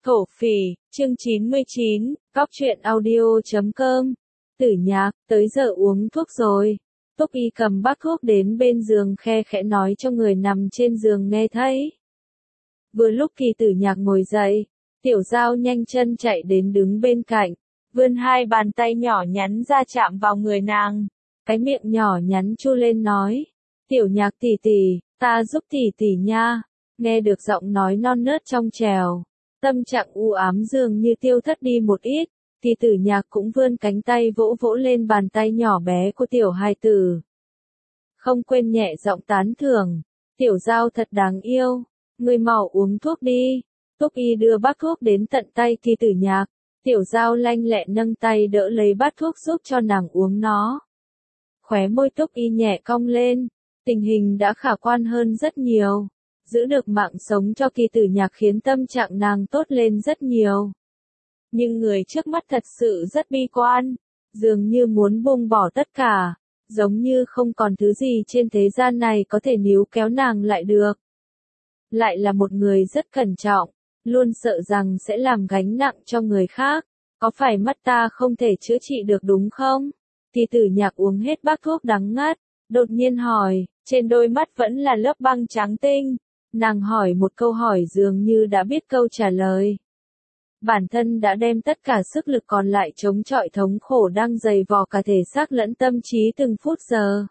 Thổ phỉ, chương 99, góc truyện audio.com. Tử Nhạc, tới giờ uống thuốc rồi. Túc Y cầm bát thuốc đến bên giường khe khẽ nói cho người nằm trên giường nghe thấy. Vừa lúc Kỳ Tử Nhạc ngồi dậy, Tiểu Giao nhanh chân chạy đến đứng bên cạnh, vươn hai bàn tay nhỏ nhắn ra chạm vào người nàng. Cái miệng nhỏ nhắn chu lên nói, Tiểu Nhạc tỷ tỷ, ta giúp tỷ tỷ nha. Nghe được giọng nói non nớt trong trèo, tâm trạng u ám dường như tiêu thất đi một ít, Kỳ Tử Nhạc cũng vươn cánh tay vỗ vỗ lên bàn tay nhỏ bé của tiểu hài tử. Không quên nhẹ giọng tán thưởng, Tiểu Giao thật đáng yêu, người mau uống thuốc đi. Túc Y đưa bát thuốc đến tận tay Kỳ Tử Nhạc, Tiểu Giao lanh lẹ nâng tay đỡ lấy bát thuốc giúp cho nàng uống nó. Khóe môi Túc Y nhẹ cong lên, tình hình đã khả quan hơn rất nhiều. Giữ được mạng sống cho Kỳ Tử Nhạc khiến tâm trạng nàng tốt lên rất nhiều. Nhưng người trước mắt thật sự rất bi quan, dường như muốn buông bỏ tất cả, giống như không còn thứ gì trên thế gian này có thể níu kéo nàng lại được. Lại là một người rất cẩn trọng, luôn sợ rằng sẽ làm gánh nặng cho người khác, có phải mắt ta không thể chữa trị được đúng không? Kỳ Tử Nhạc uống hết bát thuốc đắng ngắt, đột nhiên hỏi, trên đôi mắt vẫn là lớp băng trắng tinh. Nàng hỏi một câu hỏi dường như đã biết câu trả lời. Bản thân đã đem tất cả sức lực còn lại chống chọi thống khổ đang dày vò cả thể xác lẫn tâm trí từng phút giờ.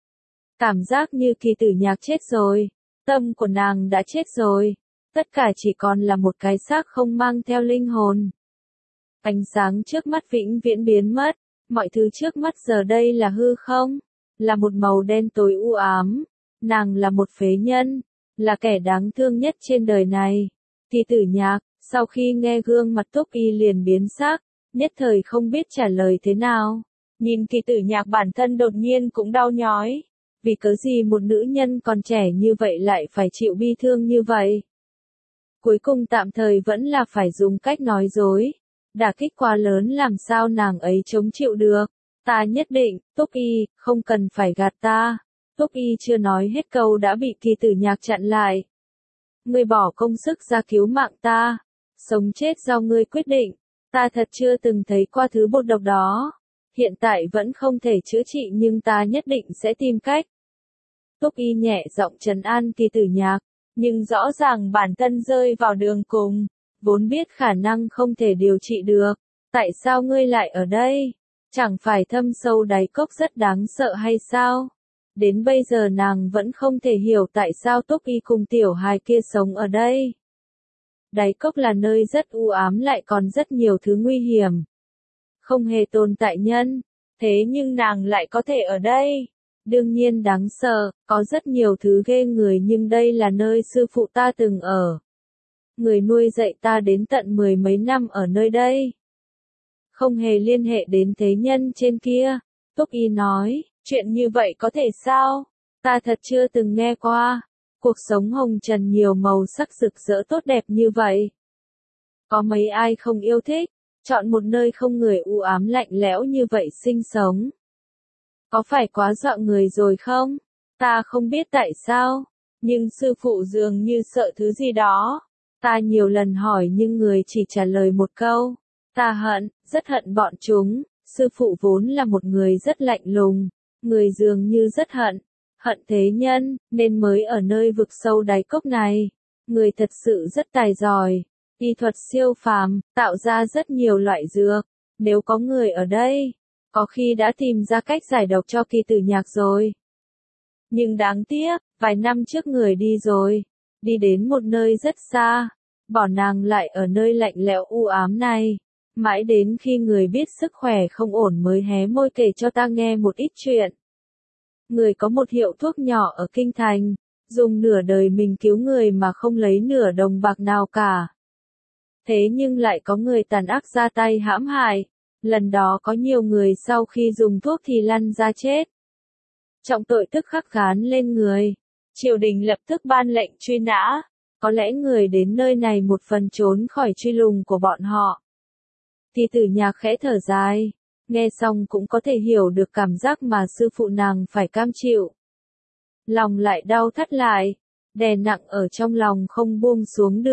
Cảm giác như Kỳ Tử Nhạc chết rồi, tâm của nàng đã chết rồi, tất cả chỉ còn là một cái xác không mang theo linh hồn. Ánh sáng trước mắt vĩnh viễn biến mất, mọi thứ trước mắt giờ đây là hư không, là một màu đen tối u ám, nàng là một phế nhân. Là kẻ đáng thương nhất trên đời này. Kỳ Tử Nhạc, sau khi nghe gương mặt Túc Y liền biến sắc, nhất thời không biết trả lời thế nào. Nhìn Kỳ Tử Nhạc bản thân đột nhiên cũng đau nhói. Vì cớ gì một nữ nhân còn trẻ như vậy lại phải chịu bi thương như vậy? Cuối cùng tạm thời vẫn là phải dùng cách nói dối. Đả kích quá lớn làm sao nàng ấy chống chịu được. Ta nhất định, Túc Y, không cần phải gạt ta. Túc Y chưa nói hết câu đã bị Kỳ Tử Nhạc chặn lại. Ngươi bỏ công sức ra cứu mạng ta, sống chết do ngươi quyết định, ta thật chưa từng thấy qua thứ bột độc đó. Hiện tại vẫn không thể chữa trị nhưng ta nhất định sẽ tìm cách. Túc Y nhẹ giọng trấn an Kỳ Tử Nhạc, nhưng rõ ràng bản thân rơi vào đường cùng, vốn biết khả năng không thể điều trị được. Tại sao ngươi lại ở đây? Chẳng phải thâm sâu đáy cốc rất đáng sợ hay sao? Đến bây giờ nàng vẫn không thể hiểu tại sao Túc Y cùng tiểu hài kia sống ở đây. Đáy cốc là nơi rất u ám lại còn rất nhiều thứ nguy hiểm. Không hề tồn tại nhân, thế nhưng nàng lại có thể ở đây. Đương nhiên đáng sợ, có rất nhiều thứ ghê người nhưng đây là nơi sư phụ ta từng ở. Người nuôi dạy ta đến tận 10 mấy năm ở nơi đây. Không hề liên hệ đến thế nhân trên kia, Túc Y nói. Chuyện như vậy có thể sao? Ta thật chưa từng nghe qua. Cuộc sống hồng trần nhiều màu sắc rực rỡ tốt đẹp như vậy. Có mấy ai không yêu thích, chọn một nơi không người u ám lạnh lẽo như vậy sinh sống. Có phải quá dọa người rồi không? Ta không biết tại sao, nhưng sư phụ dường như sợ thứ gì đó. Ta nhiều lần hỏi nhưng người chỉ trả lời một câu. Ta hận, rất hận bọn chúng. Sư phụ vốn là một người rất lạnh lùng. Người dường như rất hận thế nhân, nên mới ở nơi vực sâu đáy cốc này. Người thật sự rất tài giỏi, y thuật siêu phàm, tạo ra rất nhiều loại dược. Nếu có người ở đây, có khi đã tìm ra cách giải độc cho Kỳ Tử Nhạc rồi. Nhưng đáng tiếc, vài năm trước người đi rồi, đi đến một nơi rất xa, bỏ nàng lại ở nơi lạnh lẽo u ám này. Mãi đến khi người biết sức khỏe không ổn mới hé môi kể cho ta nghe một ít chuyện. Người có một hiệu thuốc nhỏ ở Kinh Thành, dùng nửa đời mình cứu người mà không lấy nửa đồng bạc nào cả. Thế nhưng lại có người tàn ác ra tay hãm hại, lần đó có nhiều người sau khi dùng thuốc thì lăn ra chết. Trọng tội tức khắc gán lên người, triều đình lập tức ban lệnh truy nã, có lẽ người đến nơi này một phần trốn khỏi truy lùng của bọn họ. Kỳ Tử Nhạc khẽ thở dài, nghe xong cũng có thể hiểu được cảm giác mà sư phụ nàng phải cam chịu. Lòng lại đau thắt lại, đè nặng ở trong lòng không buông xuống được,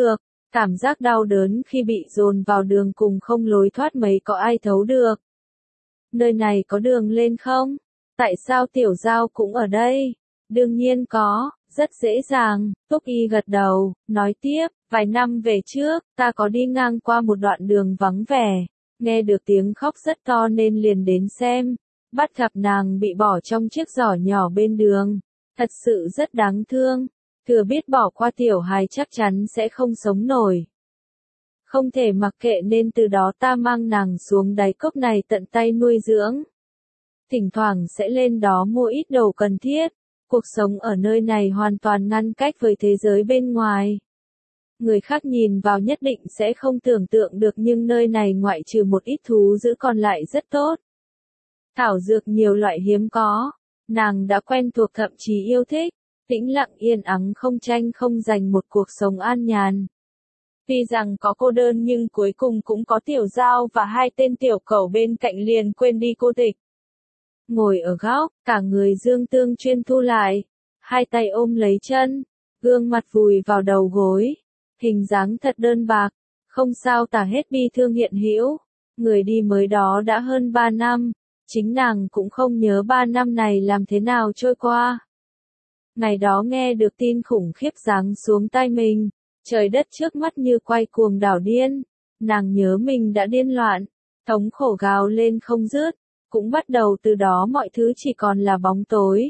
Cảm giác đau đớn khi bị dồn vào đường cùng không lối thoát mấy có ai thấu được. Nơi này có đường lên không? Tại sao Tiểu Giao cũng ở đây? Đương nhiên có, rất dễ dàng, Túc Y gật đầu, nói tiếp, vài năm về trước, ta có đi ngang qua một đoạn đường vắng vẻ, nghe được tiếng khóc rất to nên liền đến xem, bắt gặp nàng bị bỏ trong chiếc giỏ nhỏ bên đường, thật sự rất đáng thương, thừa biết bỏ qua tiểu hài chắc chắn sẽ không sống nổi. Không thể mặc kệ nên từ đó ta mang nàng xuống đáy cốc này tận tay nuôi dưỡng. Thỉnh thoảng sẽ lên đó mua ít đồ cần thiết. Cuộc sống ở nơi này hoàn toàn ngăn cách với thế giới bên ngoài. Người khác nhìn vào nhất định sẽ không tưởng tượng được nhưng nơi này ngoại trừ một ít thú dữ còn lại rất tốt. Thảo dược nhiều loại hiếm có. Nàng đã quen thuộc thậm chí yêu thích. Tĩnh lặng yên ắng không tranh không giành một cuộc sống an nhàn. Tuy rằng có cô đơn nhưng cuối cùng cũng có Tiểu Giao và hai tên tiểu cẩu bên cạnh liền quên đi cô tịch. Ngồi ở góc, cả người Dương Tương Chuyên thu lại, hai tay ôm lấy chân, gương mặt vùi vào đầu gối, hình dáng thật đơn bạc, không sao tả hết bi thương hiện hữu. Người đi mới đó đã hơn 3 năm, chính nàng cũng không nhớ 3 năm này làm thế nào trôi qua. Ngày đó nghe được tin khủng khiếp giáng xuống tai mình, trời đất trước mắt như quay cuồng đảo điên, nàng nhớ mình đã điên loạn, thống khổ gào lên không dứt. Cũng bắt đầu từ đó mọi thứ chỉ còn là bóng tối.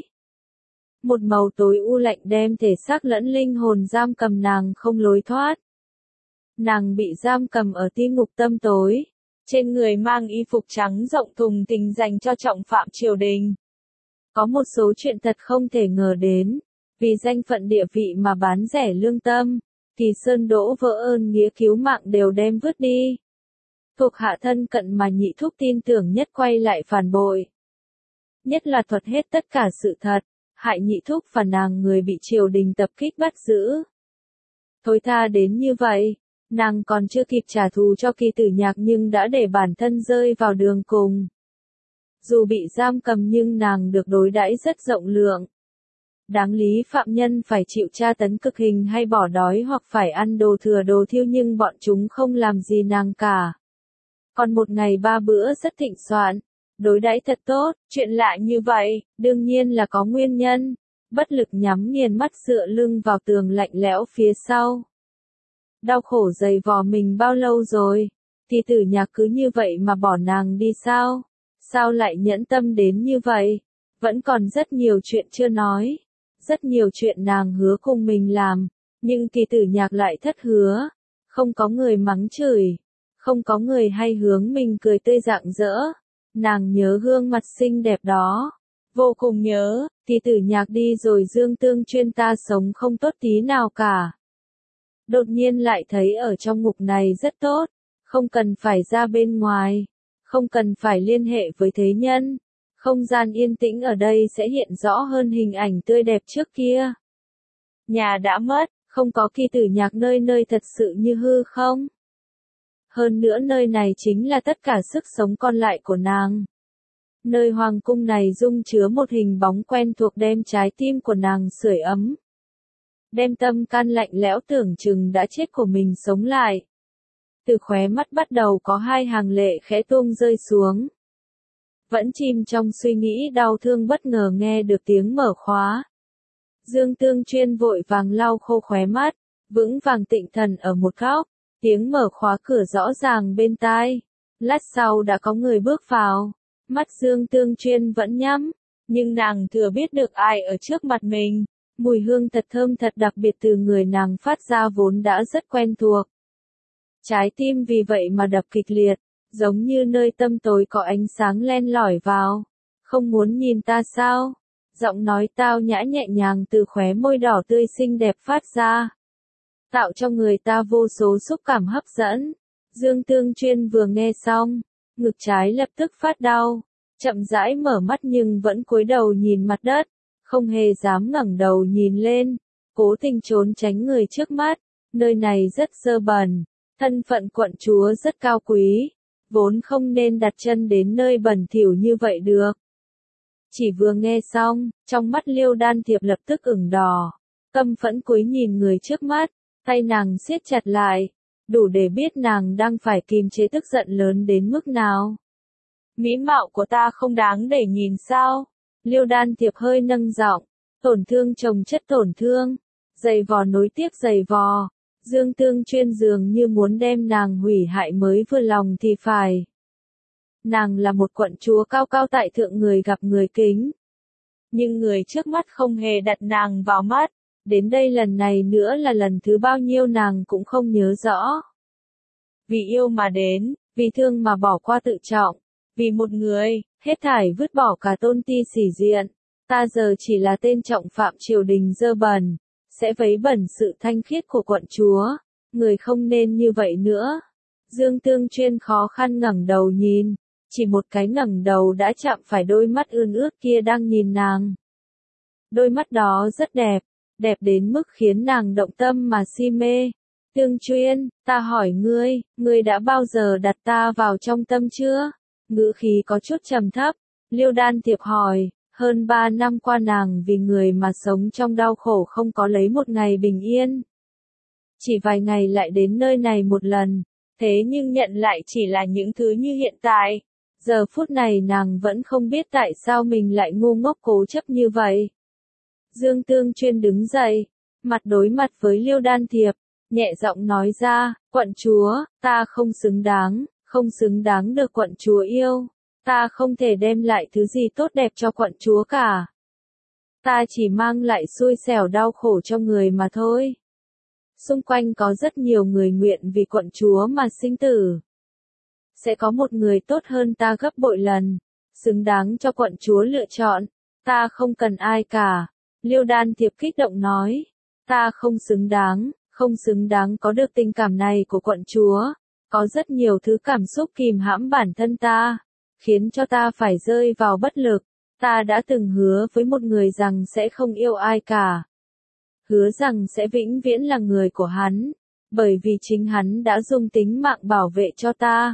Một màu tối u lạnh đem thể xác lẫn linh hồn giam cầm nàng không lối thoát. Nàng bị giam cầm ở ti ngục tâm tối. Trên người mang y phục trắng rộng thùng thình dành cho trọng phạm triều đình. Có một số chuyện thật không thể ngờ đến. Vì danh phận địa vị mà bán rẻ lương tâm. Thì Sơn Đỗ vỡ ơn nghĩa cứu mạng đều đem vứt đi. Thuộc hạ thân cận mà Nhị Thúc tin tưởng nhất quay lại phản bội. Nhất là thuật hết tất cả sự thật, hại Nhị Thúc và nàng người bị triều đình tập kích bắt giữ. Thối tha đến như vậy, nàng còn chưa kịp trả thù cho Kỳ Tử Nhạc nhưng đã để bản thân rơi vào đường cùng. Dù bị giam cầm nhưng nàng được đối đãi rất rộng lượng. Đáng lý phạm nhân phải chịu tra tấn cực hình hay bỏ đói hoặc phải ăn đồ thừa đồ thiêu nhưng bọn chúng không làm gì nàng cả. Còn một ngày 3 bữa rất thịnh soạn, đối đãi thật tốt, chuyện lạ như vậy, đương nhiên là có nguyên nhân. Bất lực nhắm nghiền mắt dựa lưng vào tường lạnh lẽo phía sau. Đau khổ dày vò mình bao lâu rồi, thì Tử Nhạc cứ như vậy mà bỏ nàng đi sao? Sao lại nhẫn tâm đến như vậy? Vẫn còn rất nhiều chuyện chưa nói, rất nhiều chuyện nàng hứa cùng mình làm, nhưng Kỳ Tử Nhạc lại thất hứa, không có người mắng chửi. Không có người hay hướng mình cười tươi rạng rỡ. Nàng nhớ gương mặt xinh đẹp đó. Vô cùng nhớ, thì Tử Nhạc đi rồi Dương Tương Chuyên ta sống không tốt tí nào cả. Đột nhiên lại thấy ở trong ngục này rất tốt. Không cần phải ra bên ngoài. Không cần phải liên hệ với thế nhân. Không gian yên tĩnh ở đây sẽ hiện rõ hơn hình ảnh tươi đẹp trước kia. Nhà đã mất, không có Kỳ Tử Nhạc nơi nơi thật sự như hư không? Hơn nữa nơi này chính là tất cả sức sống còn lại của nàng. Nơi hoàng cung này dung chứa một hình bóng quen thuộc đem trái tim của nàng sưởi ấm. Đem tâm can lạnh lẽo tưởng chừng đã chết của mình sống lại. Từ khóe mắt bắt đầu có hai hàng lệ khẽ tuôn rơi xuống. Vẫn chìm trong suy nghĩ đau thương bất ngờ nghe được tiếng mở khóa. Dương Tương Chuyên vội vàng lau khô khóe mắt, vững vàng tịnh thần ở một góc. Tiếng mở khóa cửa rõ ràng bên tai. Lát sau đã có người bước vào. Mắt Dương Tương Chuyên vẫn nhắm. Nhưng nàng thừa biết được ai ở trước mặt mình. Mùi hương thật thơm thật đặc biệt từ người nàng phát ra vốn đã rất quen thuộc. Trái tim vì vậy mà đập kịch liệt. Giống như nơi tâm tối có ánh sáng len lỏi vào. Không muốn nhìn ta sao? Giọng nói tao nhã nhẹ nhàng từ khóe môi đỏ tươi xinh đẹp phát ra. Tạo cho người ta vô số xúc cảm hấp dẫn. Dương Tương Chuyên vừa nghe xong, ngực trái lập tức phát đau, chậm rãi mở mắt nhưng vẫn cúi đầu nhìn mặt đất, không hề dám ngẩng đầu nhìn lên, cố tình trốn tránh người trước mắt. Nơi này rất dơ bẩn, thân phận quận chúa rất cao quý, vốn không nên đặt chân đến nơi bẩn thỉu như vậy được. Chỉ vừa nghe xong, trong mắt Liêu Đan Thiệp lập tức ửng đỏ, căm phẫn cúi nhìn người trước mắt. tay nàng siết chặt lại, đủ để biết nàng đang phải kìm chế tức giận lớn đến mức nào. Mỹ mạo của ta không đáng để nhìn sao? Liêu Đan Tiệp hơi nâng giọng, tổn thương chồng chất tổn thương, giày vò nối tiếp giày vò. Dương Tương Chuyên dường như muốn đem nàng hủy hại mới vừa lòng thì phải. Nàng là một quận chúa cao cao tại thượng, người gặp người kính. Nhưng người trước mắt không hề đặt nàng vào mắt, đến đây lần này nữa là lần thứ bao nhiêu nàng cũng không nhớ rõ. Vì yêu mà đến, vì thương mà bỏ qua tự trọng, vì một người, hết thảy vứt bỏ cả tôn ti sỉ diện. Ta giờ chỉ là tên trọng phạm triều đình dơ bẩn, sẽ vấy bẩn sự thanh khiết của quận chúa, người không nên như vậy nữa. Dương Tương Chuyên khó khăn ngẩng đầu nhìn, chỉ một cái ngẩng đầu đã chạm phải đôi mắt ươn ướt kia đang nhìn nàng. Đôi mắt đó rất đẹp, đẹp đến mức khiến nàng động tâm mà si mê. Tương Chuyên, ta hỏi ngươi đã bao giờ đặt ta vào trong tâm chưa? Ngữ khí có chút trầm thấp, Liêu Đan Tiệp hỏi. Hơn 3 năm qua nàng vì người mà sống trong đau khổ, không có lấy một ngày bình yên. Chỉ vài ngày lại đến nơi này một lần, thế nhưng nhận lại chỉ là những thứ như hiện tại. Giờ phút này nàng vẫn không biết tại sao mình lại ngu ngốc cố chấp như vậy. Dương Tương Chuyên đứng dậy, mặt đối mặt với Liêu Đan Tiệp, nhẹ giọng nói ra, quận chúa, ta không xứng đáng được quận chúa yêu. Ta không thể đem lại thứ gì tốt đẹp cho quận chúa cả. Ta chỉ mang lại xui xẻo đau khổ cho người mà thôi. Xung quanh có rất nhiều người nguyện vì quận chúa mà sinh tử. Sẽ có một người tốt hơn ta gấp bội lần, xứng đáng cho quận chúa lựa chọn. Ta không cần ai cả. Liêu Đan Tiệp kích động nói. Ta không xứng đáng có được tình cảm này của quận chúa. Có rất nhiều thứ cảm xúc kìm hãm bản thân ta, khiến cho ta phải rơi vào bất lực. Ta đã từng hứa với một người rằng sẽ không yêu ai cả. Hứa rằng sẽ vĩnh viễn là người của hắn, bởi vì chính hắn đã dùng tính mạng bảo vệ cho ta.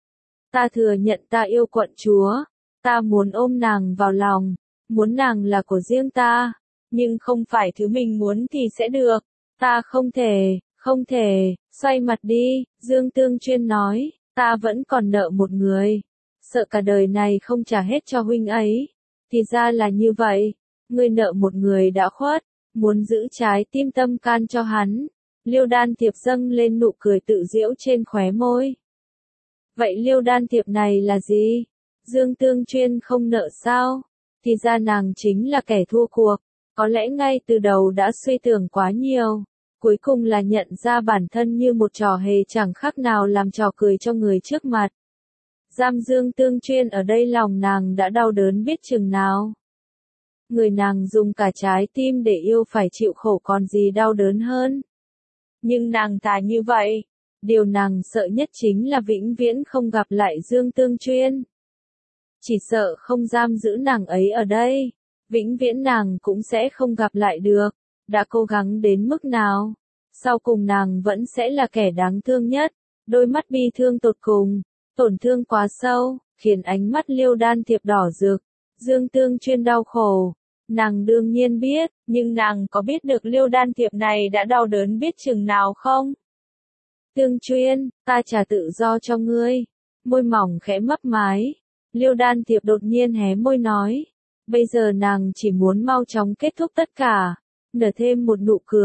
Ta thừa nhận ta yêu quận chúa, ta muốn ôm nàng vào lòng, muốn nàng là của riêng ta, nhưng không phải thứ mình muốn thì sẽ được. Ta không thể, xoay mặt đi, Dương Tương Chuyên nói, ta vẫn còn nợ một người. Sợ cả đời này không trả hết cho huynh ấy. Thì ra là như vậy, ngươi nợ một người đã khuất, muốn giữ trái tim tâm can cho hắn. Liêu Đan Tiệp dâng lên nụ cười tự giễu trên khóe môi. Vậy Liêu Đan Tiệp này là gì? Dương Tương Chuyên không nợ sao? Thì ra nàng chính là kẻ thua cuộc, có lẽ ngay từ đầu đã suy tưởng quá nhiều. Cuối cùng là nhận ra bản thân như một trò hề chẳng khác nào làm trò cười cho người trước mặt. Giam Dương Tương Chuyên ở đây, lòng nàng đã đau đớn biết chừng nào. Người nàng dùng cả trái tim để yêu phải chịu khổ còn gì đau đớn hơn. Nhưng nàng thà như vậy, điều nàng sợ nhất chính là vĩnh viễn không gặp lại Dương Tương Chuyên. Chỉ sợ không giam giữ nàng ấy ở đây, vĩnh viễn nàng cũng sẽ không gặp lại được. Đã cố gắng đến mức nào, sau cùng nàng vẫn sẽ là kẻ đáng thương nhất. Đôi mắt bi thương tột cùng, tổn thương quá sâu, khiến ánh mắt Liêu Đan Tiệp đỏ rực. Dương Tương Chuyên đau khổ, nàng đương nhiên biết, nhưng nàng có biết được Liêu Đan Tiệp này đã đau đớn biết chừng nào không? Tương Chuyên, ta trả tự do cho ngươi. Môi mỏng khẽ mấp mái. Liêu Đan Tiệp đột nhiên hé môi nói. Bây giờ nàng chỉ muốn mau chóng kết thúc tất cả. Nở thêm một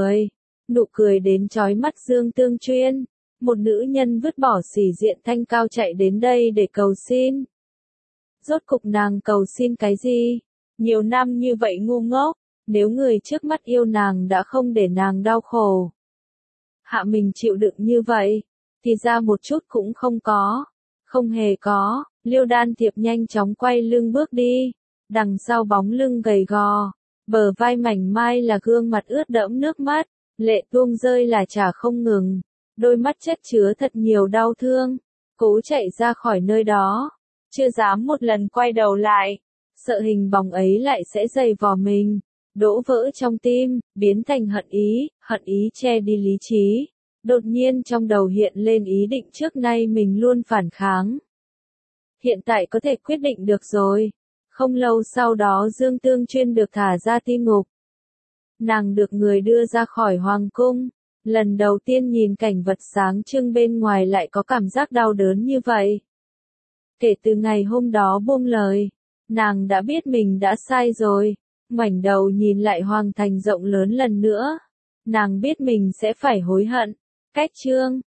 nụ cười đến chói mắt Dương Tương Chuyên. Một nữ nhân vứt bỏ sỉ diện thanh cao chạy đến đây để cầu xin. Rốt cục nàng cầu xin cái gì? Nhiều năm như vậy ngu ngốc, nếu người trước mắt yêu nàng đã không để nàng đau khổ. Hạ mình chịu đựng như vậy, thì ra một chút cũng không có. Không hề có, Liêu Đan Tiệp nhanh chóng quay lưng bước đi. Đằng sau bóng lưng gầy gò, bờ vai mảnh mai là gương mặt ướt đẫm nước mắt, lệ tuôn rơi là chả không ngừng. Đôi mắt chất chứa thật nhiều đau thương, cố chạy ra khỏi nơi đó, chưa dám một lần quay đầu lại, sợ hình bóng ấy lại sẽ giày vò mình, đổ vỡ trong tim, biến thành hận ý che đi lý trí. Đột nhiên trong đầu hiện lên ý định trước nay mình luôn phản kháng. Hiện tại có thể quyết định được rồi. Không lâu sau đó Dương Tương Chuyên được thả ra ti ngục. Nàng được người đưa ra khỏi hoàng cung, Lần đầu tiên nhìn cảnh vật sáng trưng bên ngoài lại có cảm giác đau đớn như vậy. Kể từ ngày hôm đó buông lời, nàng đã biết mình đã sai rồi, ngoảnh đầu nhìn lại hoàng thành rộng lớn lần nữa. Nàng biết mình sẽ phải hối hận. Cách chương